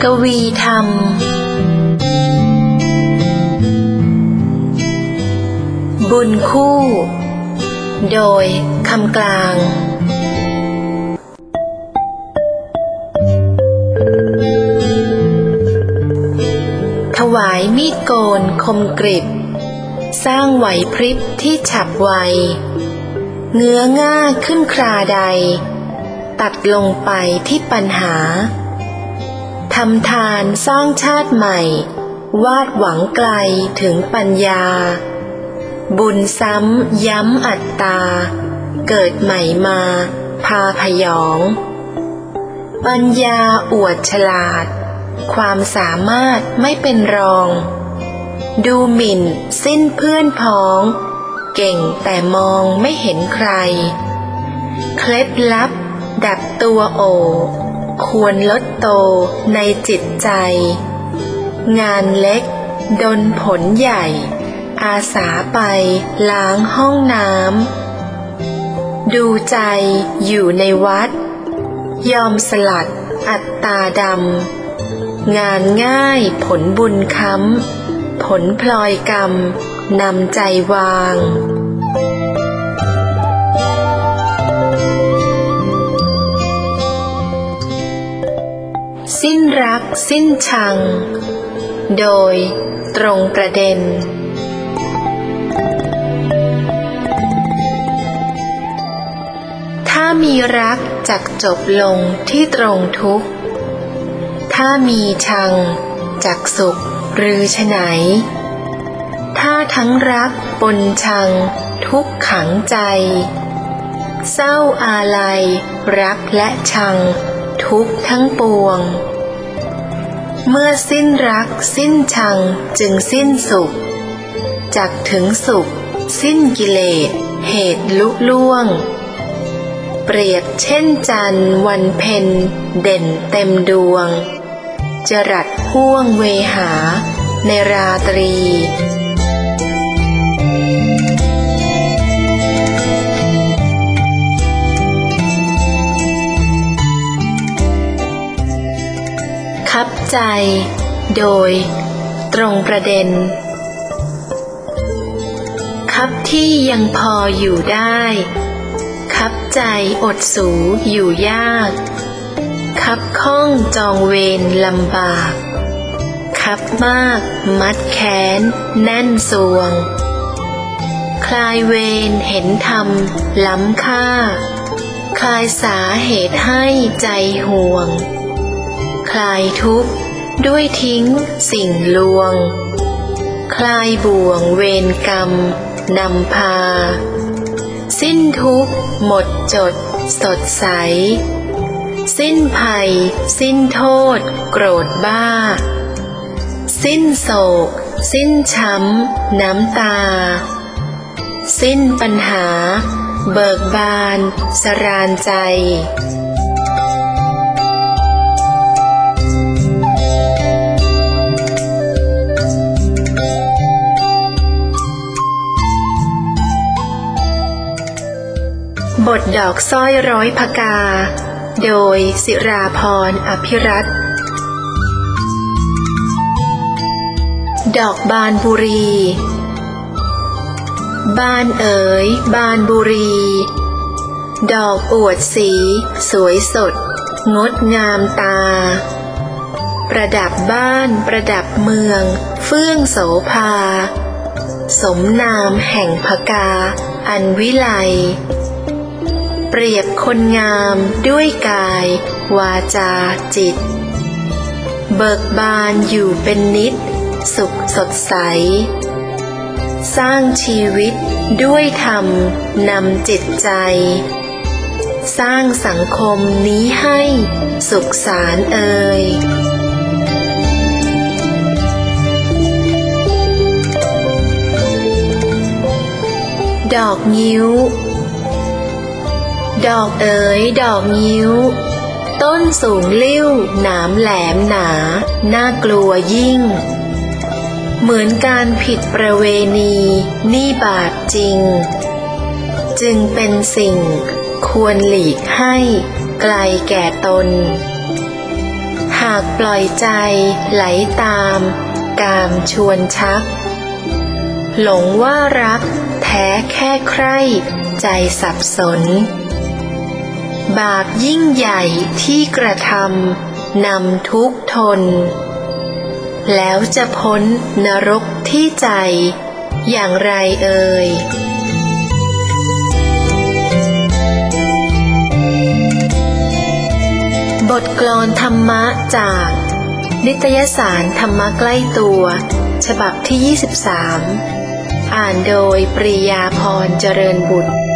กวีธรรมบุญคู่โดยคำกลางถวายมีดโกนคมกริบสร้างไหวพริบที่ฉับไวเงื้อง่าขึ้นคราใดตัดลงไปที่ปัญหาทำทานสร้างชาติใหม่วาดหวังไกลถึงปัญญาบุญซ้ำย้ำอัตตาเกิดใหม่มาพาพยองปัญญาอวดฉลาดความสามารถไม่เป็นรองดูหมิ่นสิ้นเพื่อนพ้องเก่งแต่มองไม่เห็นใครเคล็ดลับดับตัวโอควรลดโตในจิตใจงานเล็กดลผลใหญ่อาสาไปล้างห้องน้ำดูใจอยู่ในวัดยอมสลัดอัตตาดำงานง่ายผลบุญค้ำผลพลอยกรรมนำใจวางสิ้นรักสิ้นชังโดยตรงประเด็นถ้ามีรักจักจบลงที่ตรงทุกข์ถ้ามีชังจักสุขหรือไฉนถ้าทั้งรักปนชังทุกข์ขังใจเศร้าอาลัยรักและชังทุกข์ทั้งปวงเมื่อสิ้นรักสิ้นชังจึงสิ้นสุขจักถึงสุขสิ้นกิเลสเหตุลุล่วงเปรียบเช่นจันทร์วันเพ็ญเด่นเต็มดวงจรัสห้วงเวหาในราตรีคับใจโดยตรงประเด็นคับที่ยังพออยู่ได้คับใจอดสูอยู่ยากคับข้องจองเวรลำบากคับมากมัดแขนแน่นสวงคลายเวรเห็นธรรมล้ำค่าคลายสาเหตุให้ใจห่วงคลายทุกข์ด้วยทิ้งสิ่งลวงคลายบ่วงเวรกรรมนำพาสิ้นทุกข์หมดจดสดใสสิ้นภัยสิ้นโทษโกรธบ้าสิ้นโศกสิ้นช้ำน้ำตาสิ้นปัญหาเบิกบานสราญใจบทดอกสร้อยร้อยพกาโดยศิราพรอภิรัตน์ดอกบานบุรีบานเอ๋ยบานบุรีดอกอวดสีสวยสดงดงามตาประดับบ้านประดับเมืองเฟื่องโสภาสมนามแห่งพกาอันวิไลเปรียบคนงามด้วยกายวาจาจิตเบิกบานอยู่เป็นนิจสุขสดใสสร้างชีวิตด้วยธรรมนำจิตใจสร้างสังคมนี้ให้สุขสารเอ่ยดอกงิ้วดอกเอ๋ยดอกงิ้วต้นสูงลิ่วหนามแหลมหนาน่ากลัวยิ่งเหมือนการผิดประเวณีนี่บาปจริงจึงเป็นสิ่งควรหลีกให้ไกลแก่ตนหากปล่อยใจไหลตามกามชวนชักหลงว่ารักแท้แค่ใคร่ใจสับสนบาปยิ่งใหญ่ที่กระทำนำทุกข์ทนแล้วจะพ้นนรกที่ใจอย่างไรเอ่ยบทกลอนธรรมะจากนิตยสารธรรมะใกล้ตัวฉบับที่ 23 อ่านโดยปรียาพรเจริญบุตร